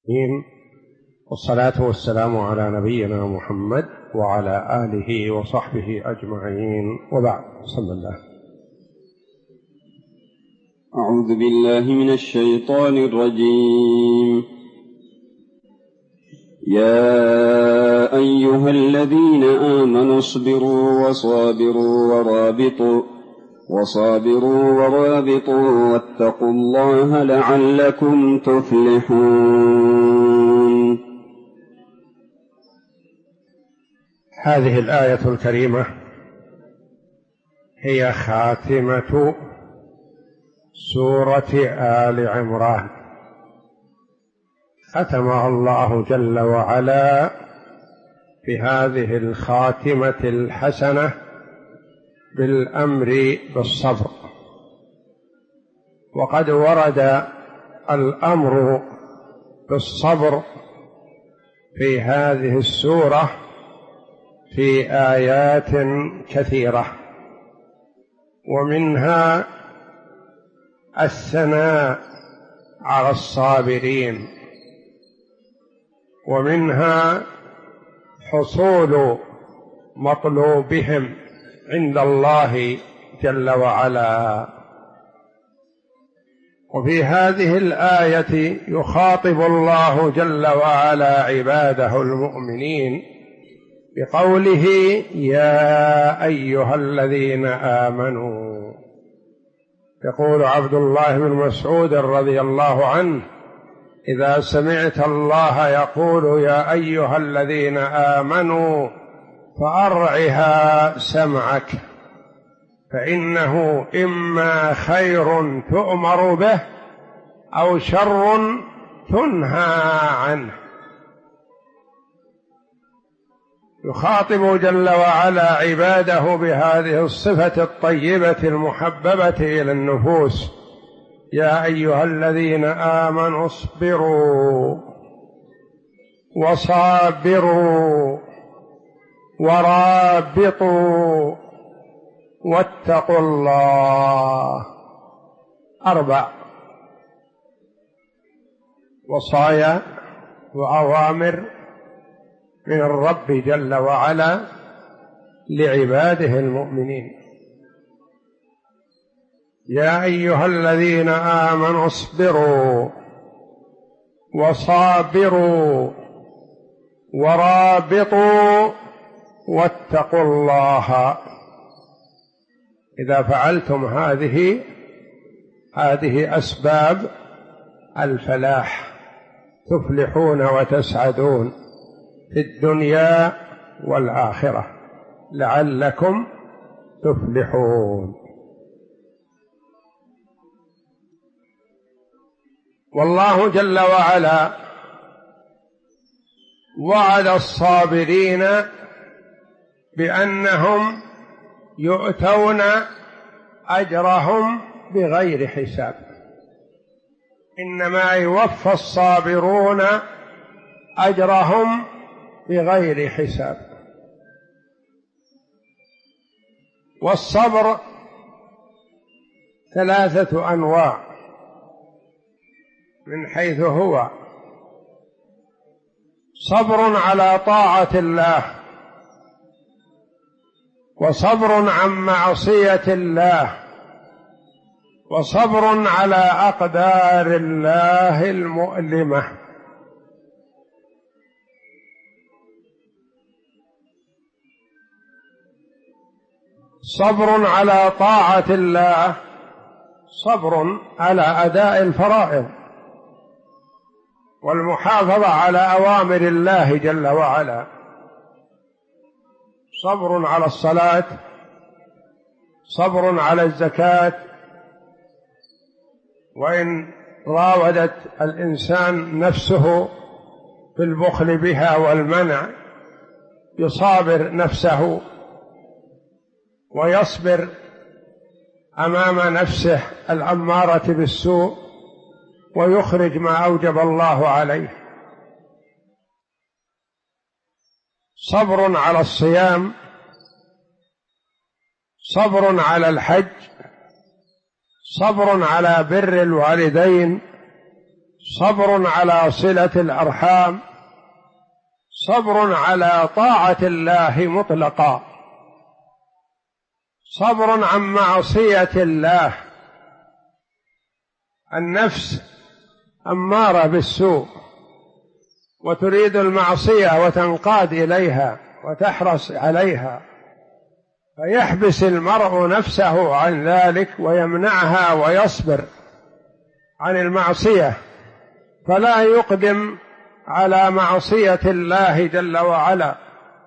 والصلاة والسلام على نبينا محمد وعلى آله وصحبه أجمعين، وبعد. صلى الله. أعوذ بالله من الشيطان الرجيم. يا أيها الذين آمنوا اصبروا وصابروا ورابطوا واتقوا الله لعلكم تفلحون. هذه الآية الكريمة هي خاتمة سورة آل عمران، ختمها الله جل وعلا بهذه الخاتمة الحسنة بالأمر بالصبر. وقد ورد الأمر بالصبر في هذه السورة في آيات كثيرة، ومنها الثناء على الصابرين، ومنها حصول مطلوبهم عند الله جل وعلا. وفي هذه الآية يخاطب الله جل وعلا عباده المؤمنين بقوله: يا أيها الذين آمنوا. يقول عبد الله بن مسعود رضي الله عنه: إذا سمعت الله يقول يا أيها الذين آمنوا فأرعها سمعك، فإنه إما خير تؤمر به أو شر تنهى عنه. يخاطب جل وعلا عباده بهذه الصفة الطيبة المحببة إلى النفوس: يا أيها الذين آمنوا اصبروا وصابروا ورابطوا واتقوا الله. 4 وصايا وأوامر من الرب جل وعلا لعباده المؤمنين. يا أيها الذين آمنوا اصبروا وصابروا ورابطوا واتقوا الله. إذا فعلتم هذه أسباب الفلاح، تفلحون وتسعدون في الدنيا والآخرة لعلكم تفلحون. والله جل وعلا وعد الصابرين بأنهم يؤتون أجرهم بغير حساب. إنما يوفى الصابرون أجرهم بغير حساب. والصبر 3 أنواع من حيث هو: صبر على طاعة الله، وصبر عن معصية الله، وصبر على أقدار الله المؤلمة. صبر على طاعة الله، صبر على أداء الفرائض والمحافظة على أوامر الله جل وعلا. صبر على الصلاة، صبر على الزكاة، وإن راودت الإنسان نفسه في البخل بها والمنع يصابر نفسه ويصبر أمام نفسه الأمارة بالسوء ويخرج ما أوجب الله عليه. صبر على الصيام، صبر على الحج، صبر على بر الوالدين، صبر على صلة الأرحام، صبر على طاعة الله مطلقا، صبر عن معصية الله. النفس أمارة بالسوء وتريد المعصية وتنقاد إليها وتحرص عليها، فيحبس المرء نفسه عن ذلك ويمنعها ويصبر عن المعصية، فلا يقدم على معصية الله جل وعلا.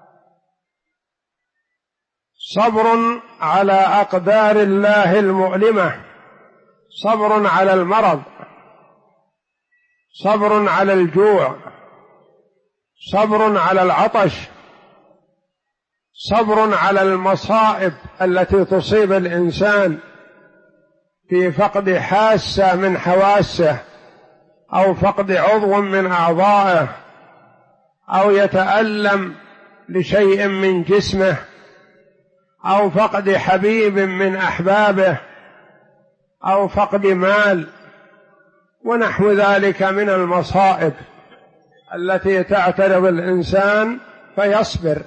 صبر على أقدار الله المؤلمة، صبر على المرض، صبر على الجوع، صبر على العطش، صبر على المصائب التي تصيب الإنسان في فقد حاسة من حواسه، أو فقد عضو من أعضائه، أو يتألم لشيء من جسمه، أو فقد حبيب من أحبابه، أو فقد مال، ونحو ذلك من المصائب التي تعترض الإنسان فيصبر.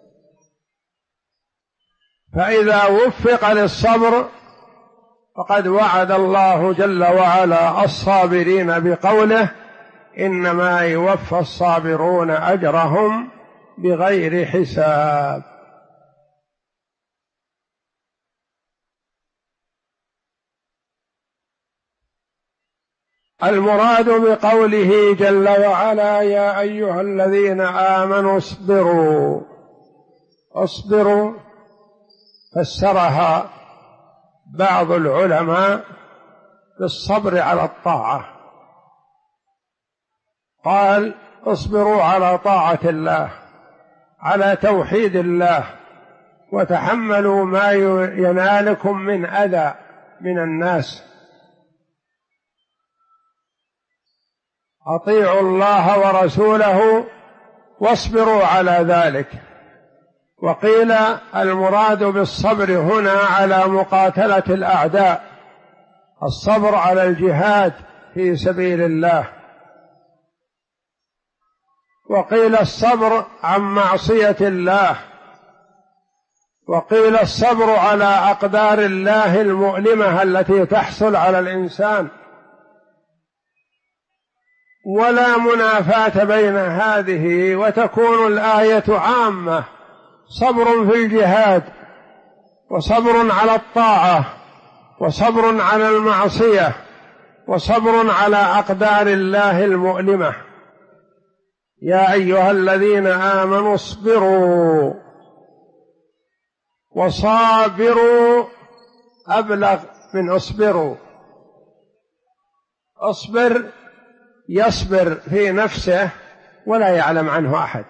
فإذا وفق للصبر فقد وعد الله جل وعلا الصابرين بقوله: إنما يوفى الصابرون أجرهم بغير حساب. المراد بقوله جل وعلا: يا أيها الذين آمنوا اصبروا، اصبروا فسرها بعض العلماء بالصبر على الطاعة، قال: اصبروا على طاعة الله، على توحيد الله، وتحملوا ما ينالكم من أذى من الناس، أطيعوا الله ورسوله واصبروا على ذلك. وقيل المراد بالصبر هنا على مقاتلة الأعداء، الصبر على الجهاد في سبيل الله. وقيل الصبر عن معصية الله، وقيل الصبر على أقدار الله المؤلمة التي تحصل على الإنسان. ولا منافاة بين هذه، وتكون الآية عامة: صبر في الجهاد، وصبر على الطاعة، وصبر على المعصية، وصبر على أقدار الله المؤلمة. يا أيها الذين آمنوا اصبروا، وصابروا أبلغ من اصبروا. اصبر يصبر في نفسه ولا يعلم عنه أحد،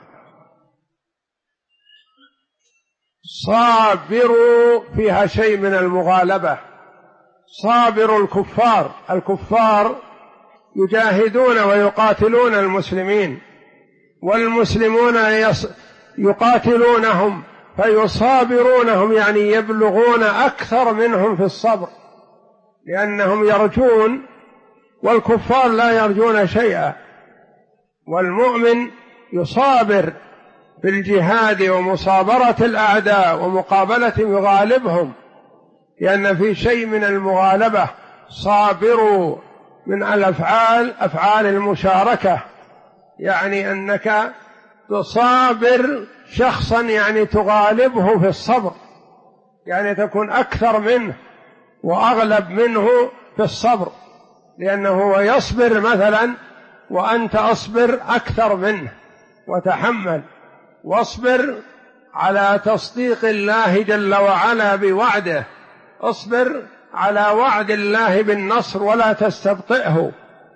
صابروا فيها شيء من المغالبة. صابر الكفار يجاهدون ويقاتلون المسلمين، والمسلمون يقاتلونهم فيصابرونهم، يعني يبلغون أكثر منهم في الصبر، لأنهم يرجون والكفار لا يرجون شيئا. والمؤمن يصابر في الجهاد ومصابرة الأعداء ومقابلة يغالبهم، لأن في شيء من المغالبة. صابروا من الأفعال أفعال المشاركة، يعني أنك تصابر شخصا يعني تغالبه في الصبر، يعني تكون أكثر منه وأغلب منه في الصبر، لأنه هو يصبر مثلا وأنت أصبر أكثر منه وتحمل. واصبر على تصديق الله جل وعلا بوعده، اصبر على وعد الله بالنصر ولا تستبطئه.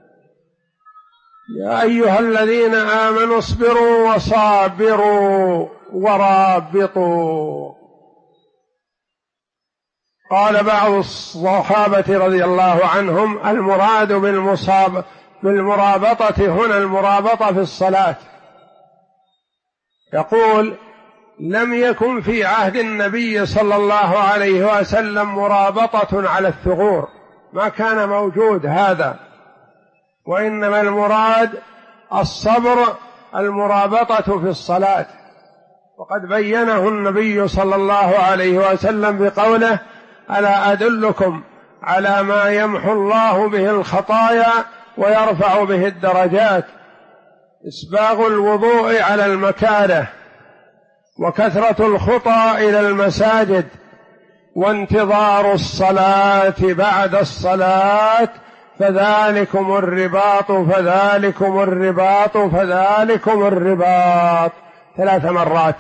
يا أيها الذين آمنوا اصبروا وصابروا ورابطوا. قال بعض الصحابة رضي الله عنهم: المراد بالمرابطة هنا المرابطة في الصلاة. يقول: لم يكن في عهد النبي صلى الله عليه وسلم مرابطة على الثغور، ما كان موجود هذا، وإنما المراد الصبر المرابطة في الصلاة، وقد بينه النبي صلى الله عليه وسلم بقوله: ألا أدلكم على ما يمحو الله به الخطايا ويرفع به الدرجات؟ إسباغ الوضوء على المكاره، وكثرة الخطى إلى المساجد، وانتظار الصلاة بعد الصلاة، فذلكم الرباط فذلكم الرباط فذلكم الرباط 3 مرات.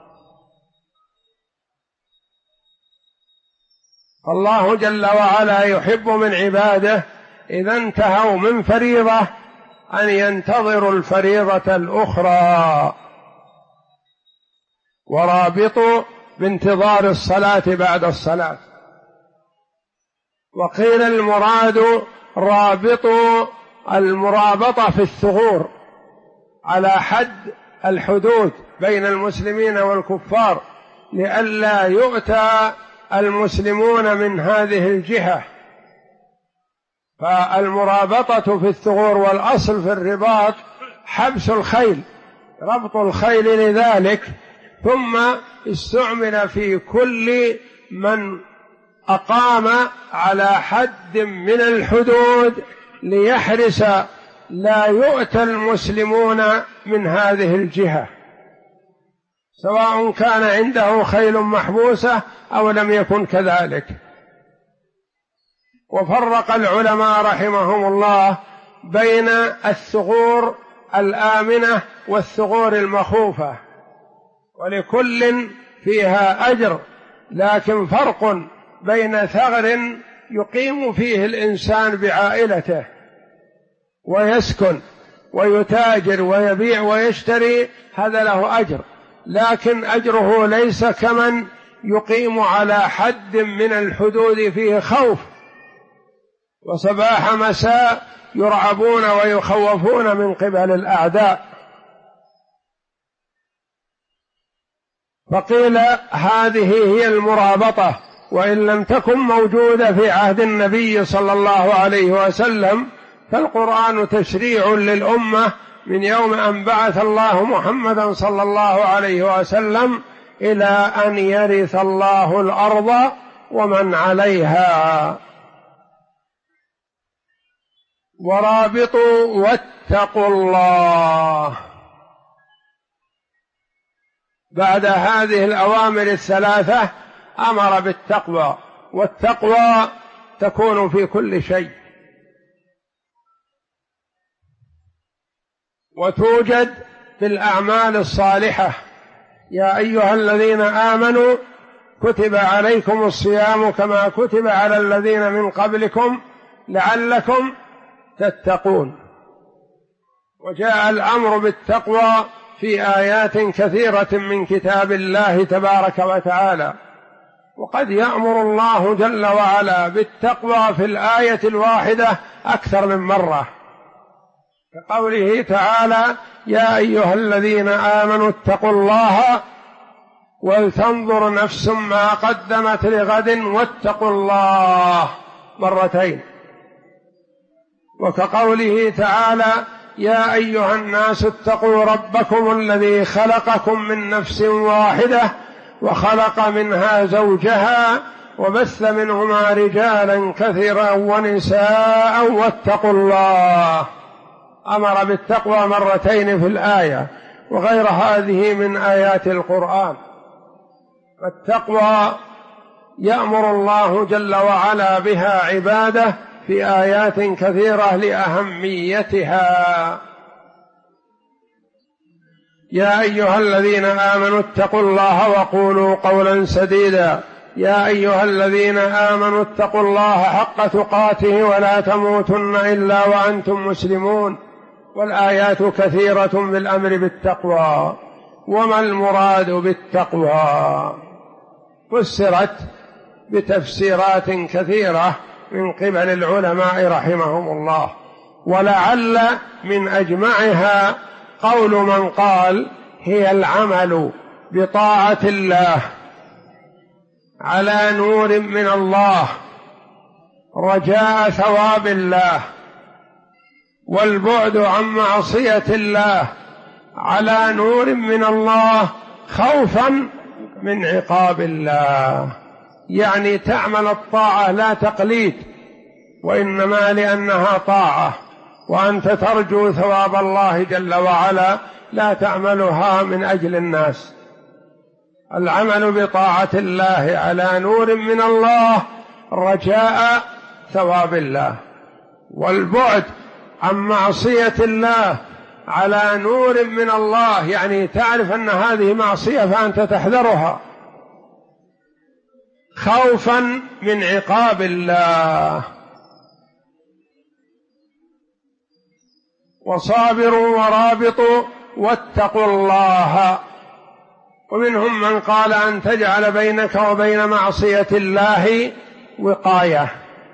الله جل وعلا يحب من عباده إذا انتهوا من فريضة أن ينتظروا الفريضة الأخرى، ورابطوا بانتظار الصلاة بعد الصلاة. وقيل المراد رابطوا المرابطة في الثغور على حد الحدود بين المسلمين والكفار، لئلا يؤتى المسلمون من هذه الجهة. فالمرابطة في الثغور، والأصل في الرباط حبس الخيل، ربط الخيل لذلك، ثم استعمل في كل من أقام على حد من الحدود ليحرس لا يؤتى المسلمون من هذه الجهة، سواء كان عنده خيل محبوسة أو لم يكن كذلك. وفرق العلماء رحمهم الله بين الثغور الآمنة والثغور المخوفة، ولكل فيها أجر، لكن فرق بين ثغر يقيم فيه الإنسان بعائلته ويسكن ويتاجر ويبيع ويشتري، هذا له أجر، لكن أجره ليس كمن يقيم على حد من الحدود فيه خوف، وصباح مساء يرعبون ويخوفون من قبل الأعداء. فقيل هذه هي المرابطة، وإن لم تكن موجودة في عهد النبي صلى الله عليه وسلم، فالقرآن تشريع للأمة من يوم أن بعث الله محمدا صلى الله عليه وسلم إلى أن يرث الله الأرض ومن عليها. ورابطوا واتقوا الله. بعد هذه الأوامر الثلاثة أمر بالتقوى، والتقوى تكون في كل شيء، وتوجد في الأعمال الصالحة. يا أيها الذين آمنوا كتب عليكم الصيام كما كتب على الذين من قبلكم لعلكم تتقون. وجاء الأمر بالتقوى في آيات كثيرة من كتاب الله تبارك وتعالى، وقد يأمر الله جل وعلا بالتقوى في الآية الواحدة أكثر من مرة، كقوله تعالى: يا أيها الذين آمنوا اتقوا الله ولتنظر نفس ما قدمت لغد واتقوا الله مرتين. وكقوله تعالى: يا أيها الناس اتقوا ربكم الذي خلقكم من نفس واحدة وخلق منها زوجها وبث منهما رجالا كثيرا ونساء واتقوا الله. أمر بالتقوى مرتين في الآية، وغير هذه من آيات القرآن. فالتقوى يأمر الله جل وعلا بها عباده في آيات كثيرة لأهميتها. يا أيها الذين آمنوا اتقوا الله وقولوا قولا سديدا. يا أيها الذين آمنوا اتقوا الله حق تقاته ولا تموتن إلا وأنتم مسلمون. والآيات كثيرة بالأمر بالتقوى. وما المراد بالتقوى؟ فسرت بتفسيرات كثيرة من قبل العلماء رحمهم الله، ولعل من أجمعها قول من قال: هي العمل بطاعة الله على نور من الله رجاء ثواب الله والبعد عن معصية الله على نور من الله خوفا من عقاب الله، يعني تعمل الطاعة لا تقليد، وإنما لأنها طاعة وأنت ترجو ثواب الله جل وعلا، لا تعملها من أجل الناس. العمل بطاعة الله على نور من الله رجاء ثواب الله، والبعد عن معصية الله على نور من الله يعني تعرف أن هذه معصية فأنت تحذرها خوفا من عقاب الله. وصابروا ورابطوا واتقوا الله. ومنهم من قال أن تجعل بينك وبين معصية الله وقاية.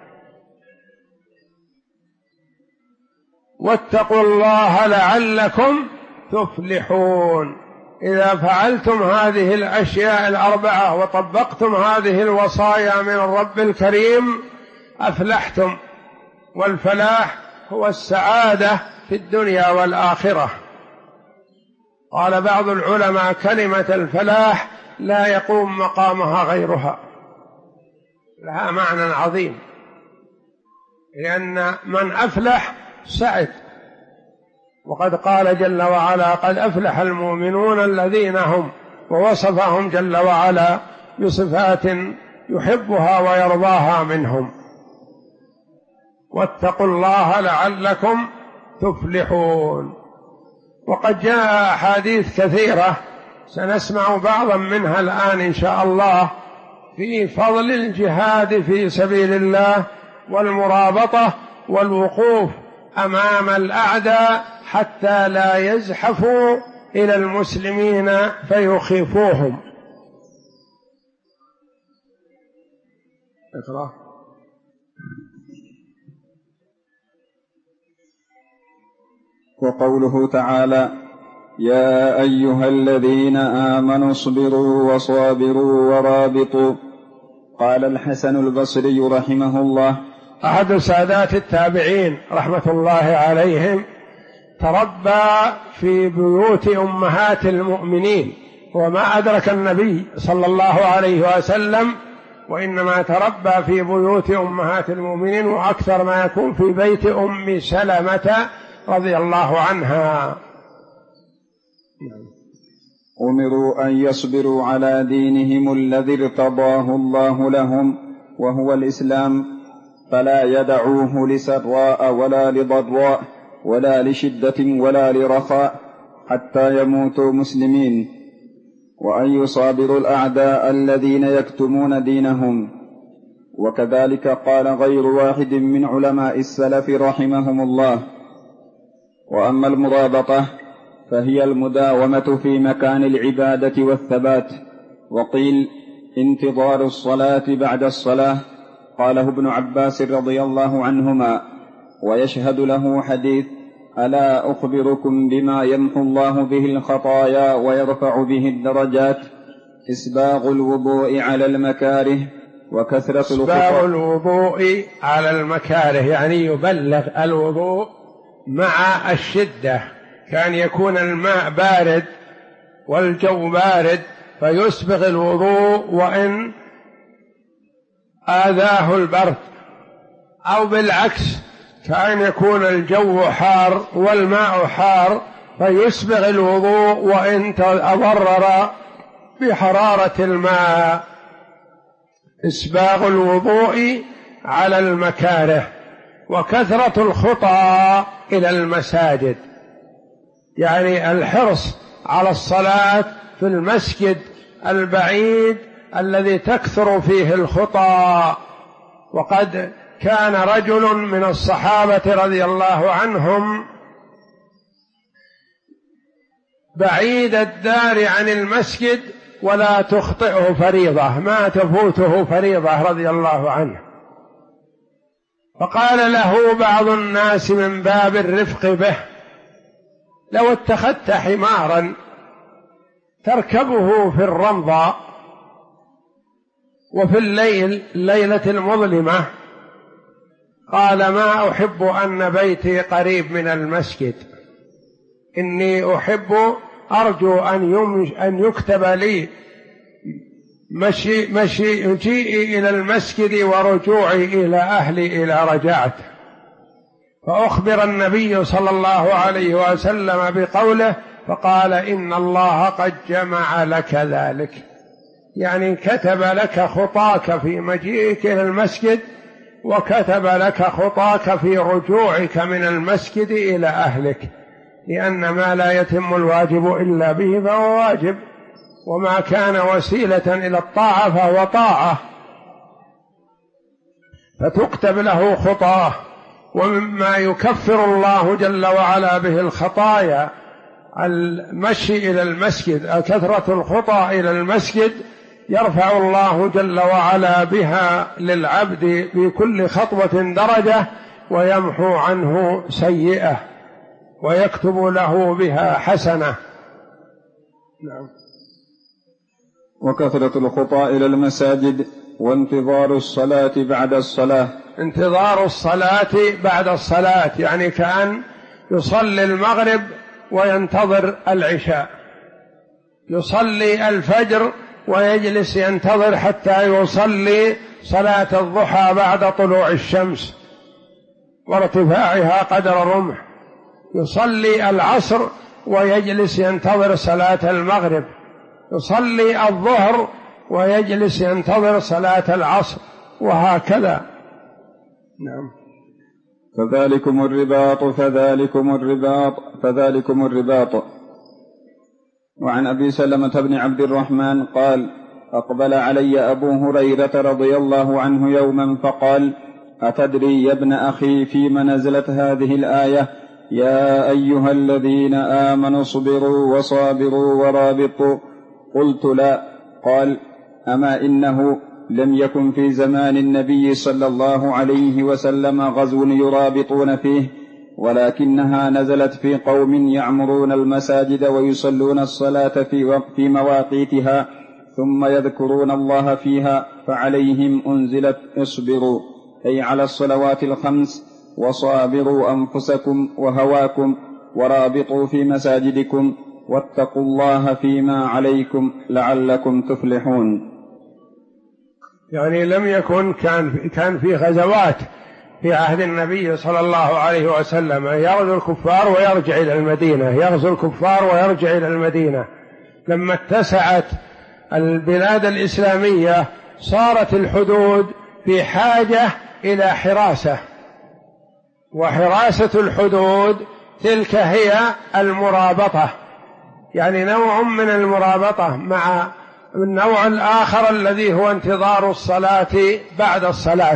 واتقوا الله لعلكم تفلحون. إذا فعلتم هذه الأشياء الأربعة وطبقتم هذه الوصايا من الرب الكريم أفلحتم، والفلاح هو السعادة في الدنيا والآخرة. قال بعض العلماء كلمة الفلاح لا يقوم مقامها غيرها، لها معنى عظيم، لأن من أفلح سعد. وقد قال جل وعلا قد أفلح المؤمنون الذين هم، ووصفهم جل وعلا بصفات يحبها ويرضاها منهم. واتقوا الله لعلكم تفلحون. وقد جاء أحاديث كثيرة سنسمع بعضا منها الآن إن شاء الله في فضل الجهاد في سبيل الله والمرابطة والوقوف أمام الأعداء حتى لا يزحفوا إلى المسلمين فيخيفوهم. اقرأ. وقوله تعالى: يا أيها الذين آمنوا اصبروا وصابروا ورابطوا. قال الحسن البصري رحمه الله، أحد سادات التابعين رحمة الله عليهم تربى في بيوت أمهات المؤمنين، وما أدرك النبي صلى الله عليه وسلم، وإنما تربى في بيوت أمهات المؤمنين، وأكثر ما يكون في بيت أم سلمة رضي الله عنها. أمروا أن يصبروا على دينهم الذي ارتضاه الله لهم وهو الإسلام، فلا يدعوه لسراء ولا لضراء ولا لشدة ولا لرخاء حتى يموتوا مسلمين، وأن يصابروا الأعداء الذين يكتمون دينهم. وكذلك قال غير واحد من علماء السلف رحمهم الله. وأما المرابطة فهي المداومة في مكان العبادة والثبات. وقيل انتظار الصلاة بعد الصلاة، قاله ابن عباس رضي الله عنهما. ويشهد له حديث: ألا أخبركم بما يمحو الله به الخطايا ويرفع به الدرجات؟ إسباغ الوضوء على المكاره وكثرة إسباغ الوضوء على المكاره، يعني يبلغ الوضوء مع الشدة، كان يكون الماء بارد والجو بارد فيسبغ الوضوء وإن آذاه البرد، أو بالعكس كان يكون الجو حار والماء حار فيسبغ الوضوء وإن تضرر بحرارة الماء. إسباغ الوضوء على المكاره. وكثرة الخطى إلى المساجد، يعني الحرص على الصلاة في المسجد البعيد الذي تكثر فيه الخطى. وقد كان رجل من الصحابة رضي الله عنهم بعيد الدار عن المسجد ولا تخطئه فريضة، ما تفوته فريضة رضي الله عنه. فقال له بعض الناس من باب الرفق به: لو اتخذت حمارا تركبه في الرمضاء وفي الليلة المظلمة قال ما أحب أن بيتي قريب من المسجد، إني أحب أرجو أن يكتب لي مجيئي إلى المسجد ورجوعي إلى أهلي إلى رجعته. فأخبر النبي صلى الله عليه وسلم بقوله فقال إن الله قد جمع لك ذلك، يعني كتب لك خطاك في مجيئك إلى المسجد، وكتب لك خطاك في رجوعك من المسجد إلى أهلك، لأن ما لا يتم الواجب إلا به فهو واجب، وما كان وسيلة إلى الطاعة فهو طاعة، فتكتب له خطاه. ومما يكفر الله جل وعلا به الخطايا المشي إلى المسجد، كثرة الخطى إلى المسجد يرفع الله جل وعلا بها للعبد بكل خطوة درجة، ويمحو عنه سيئة، ويكتب له بها حسنة. نعم. وكثرة الخطى إلى المساجد وانتظار الصلاة بعد الصلاة. انتظار الصلاة بعد الصلاة يعني كأن يصلي المغرب وينتظر العشاء، يصلي الفجر ويجلس ينتظر حتى يصلي صلاة الضحى بعد طلوع الشمس وارتفاعها قدر الرمح، يصلي العصر ويجلس ينتظر صلاة المغرب، يصلي الظهر ويجلس ينتظر صلاة العصر، وهكذا. نعم. فذلكم الرباط. وعن أبي سلمة بن عبد الرحمن قال أقبل علي أبو هريرة رضي الله عنه يوما فقال أتدري يا ابن أخي فيما نزلت هذه الآية يا أيها الذين آمنوا اصبروا وصابروا ورابطوا؟ قلت لا. قال أما إنه لم يكن في زمان النبي صلى الله عليه وسلم غزو يرابطون فيه، ولكنها نزلت في قوم يعمرون المساجد ويصلون الصلاة في مواقيتها ثم يذكرون الله فيها، فعليهم أنزلت اصبروا، أي على الصلوات الخمس، وصابروا أنفسكم وهواكم، ورابطوا في مساجدكم، واتقوا الله فيما عليكم لعلكم تفلحون. يعني لم يكن كان في غزوات في عهد النبي صلى الله عليه وسلم، يغزو الكفار ويرجع إلى المدينة، يغزو الكفار ويرجع إلى المدينة. لما اتسعت البلاد الإسلامية صارت الحدود في حاجة إلى حراسة، وحراسة الحدود تلك هي المرابطة، يعني نوع من المرابطة مع النوع الآخر الذي هو انتظار الصلاة بعد الصلاة.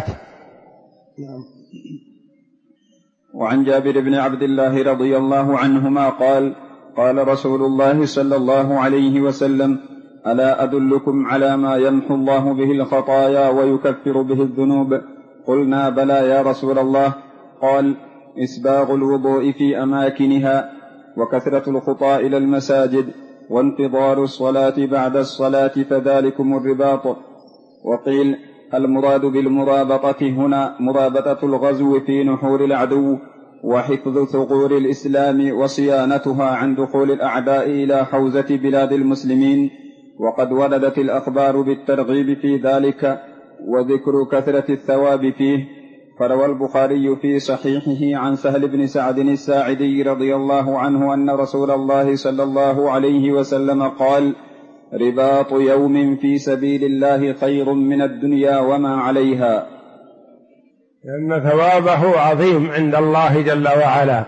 وعن جابر بن عبد الله رضي الله عنهما قال قال رسول الله صلى الله عليه وسلم ألا أدلكم على ما يمحو الله به الخطايا ويكفر به الذنوب؟ قلنا بلى يا رسول الله. قال إسباغ الوضوء في أماكنها، وكثرة الخطى إلى المساجد، وانتظار الصلاة بعد الصلاة، فذلكم الرباط. وقيل المراد بالمرابطة هنا مرابطة الغزو في نحور العدو، وحفظ ثغور الإسلام وصيانتها عن دخول الأعداء إلى حوزة بلاد المسلمين. وقد وردت الأخبار بالترغيب في ذلك وذكر كثرة الثواب فيه. فروى البخاري في صحيحه عن سهل بن سعد الساعدي رضي الله عنه أن رسول الله صلى الله عليه وسلم قال رباط يوم في سبيل الله خير من الدنيا وما عليها، لأن ثوابه عظيم عند الله جل وعلا.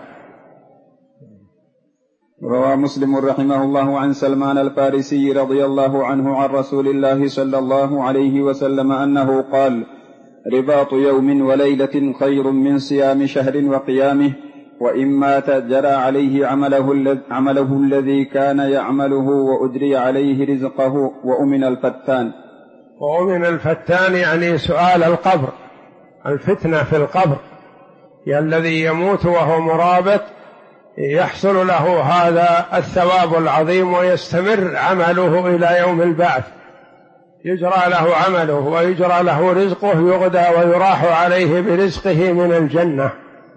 روى مسلم رحمه الله عن سلمان الفارسي رضي الله عنه عن رسول الله صلى الله عليه وسلم أنه قال رباط يوم وليلة خير من صيام شهر وقيامه، وإن مات جرى عليه عمله الذي كان يعمله وأجري عليه رزقه وأمن الفتان. وأمن الفتان يعني سؤال القبر، الفتنة في القبر، الذي يموت وهو مرابط يحصل له هذا الثواب العظيم ويستمر عمله إلى يوم البعث، يجرى له عمله ويجرى له رزقه، يغدى ويراح عليه برزقه من الجنة.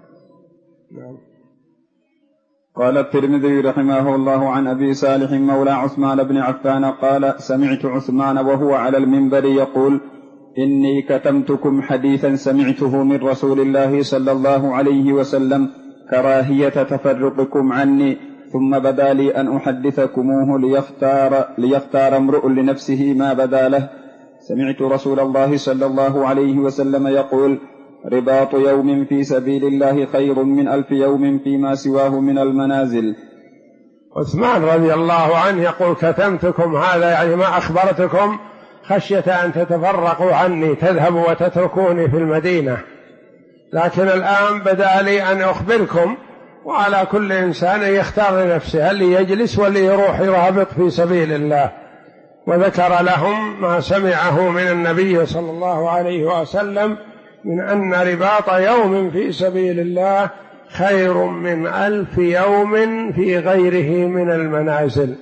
قال الترمذي رحمه الله عن أبي صالح مولى عثمان بن عفان قال: سمعت عثمان وهو على المنبر يقول: إني كتمتكم حديثا سمعته من رسول الله صلى الله عليه وسلم كراهية تفرقكم عني، ثم بدا لي أن أحدثكموه ليختار امرؤ لنفسه ما بدا له. سمعت رسول الله صلى الله عليه وسلم يقول: رباط يوم في سبيل الله خير من 1000 يوم فيما سواه من المنازل. عثمان رضي الله عنه يقول: كتمتكم، هذا يعني ما أخبرتكم خشية أن تتفرقوا عني، تذهبوا وتتركوني في المدينة، لكن الآن بدا لي أن أخبركم، وعلى كل إنسان يختار لنفسه اللي يجلس واللي يروح يرابط في سبيل الله. وذكر لهم ما سمعه من النبي صلى الله عليه وسلم من أن رباط يوم في سبيل الله خير من 1000 يوم في غيره من المنازل.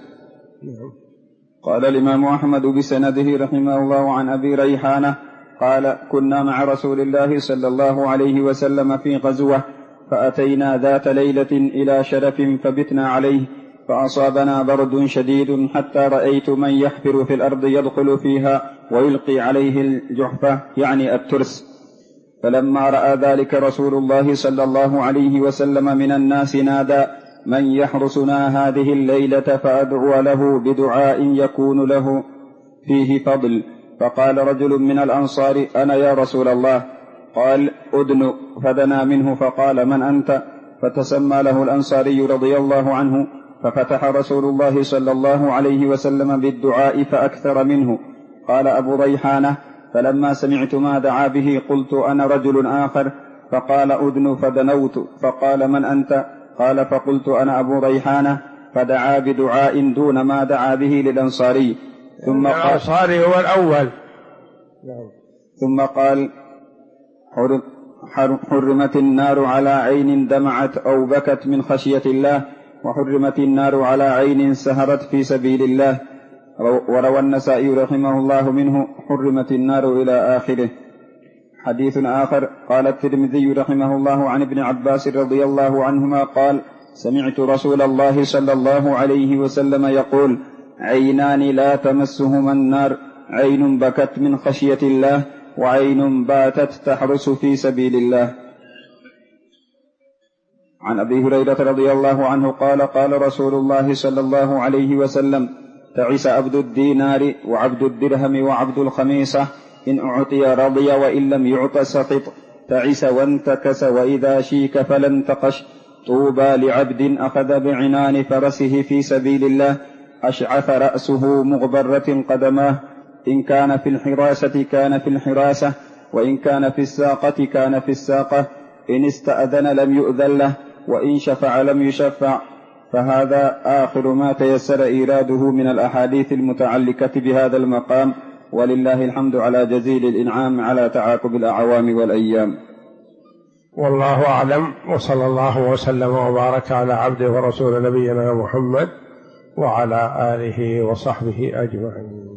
قال الإمام أحمد بسنده رحمه الله عن أبي ريحانة قال: كنا مع رسول الله صلى الله عليه وسلم في غزوة، فأتينا ذات ليلة إلى شرف فبتنا عليه، فأصابنا برد شديد حتى رأيت من يحفر في الأرض يدخل فيها ويلقي عليه الجحفة يعني الترس. فلما رأى ذلك رسول الله صلى الله عليه وسلم من الناس نادى: من يحرسنا هذه الليلة فأدعو له بدعاء يكون له فيه فضل. فقال رجل من الأنصار: أنا يا رسول الله. قال: أدن. فدنا منه فقال: من أنت؟ فتسمى له الأنصاري رضي الله عنه، ففتح رسول الله صلى الله عليه وسلم بالدعاء فأكثر منه. قال أبو ريحانة: فلما سمعت ما دعا به قلت: أنا رجل آخر. فقال: أدن. فدنوت. فقال: من أنت؟ قال: فقلت: أنا أبو ريحانة. فدعا بدعاء دون ما دعا به للأنصاري. ثم قال: الأنصاري هو الأول. ثم قال: حرمت النار على عين دمعت أو بكت من خشية الله، وحرمت النار على عين سهرت في سبيل الله. وروى النسائي رحمه الله منه: حرمت النار إلى آخره. حديث آخر قال الترمذي رحمه الله عن ابن عباس رضي الله عنهما قال: سمعت رسول الله صلى الله عليه وسلم يقول: عينان لا تمسهما النار، عين بكت من خشية الله، وعين باتت تحرس في سبيل الله. عن أبي هريرة رضي الله عنه قال: قال رسول الله صلى الله عليه وسلم: تعس عبد الدينار وعبد الدرهم وعبد الخميصة، إن أعطي رضي وإن لم يعط سقط. تعس وانتكس وإذا شيك فلن تقش. طوبى لعبد أخذ بعنان فرسه في سبيل الله، أشعث رأسه مغبرة قدماه، إن كان في الحراسة كان في الحراسة، وإن كان في الساقة كان في الساقة، إن استأذن لم يؤذن له، وإن شفع لم يشفع. فهذا آخر ما تيسر إيراده من الأحاديث المتعلقة بهذا المقام، ولله الحمد على جزيل الإنعام على تعاقب الأعوام والأيام. والله أعلم، وصلى الله وسلم وبارك على عبده ورسول نبينا محمد وعلى آله وصحبه أجمعين.